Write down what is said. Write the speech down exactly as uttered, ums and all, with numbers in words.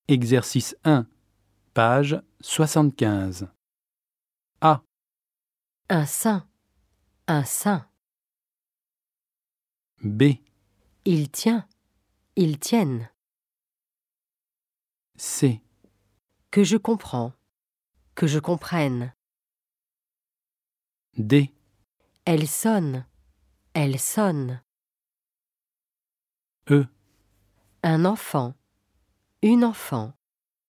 Exercice un, page soixante-quinze. A. Un saint, un saint. B. Il tient, ils tiennent. C. Que je comprends, que je comprenne. D. Elle sonne, elle sonne. E. Un enfant, une enfant.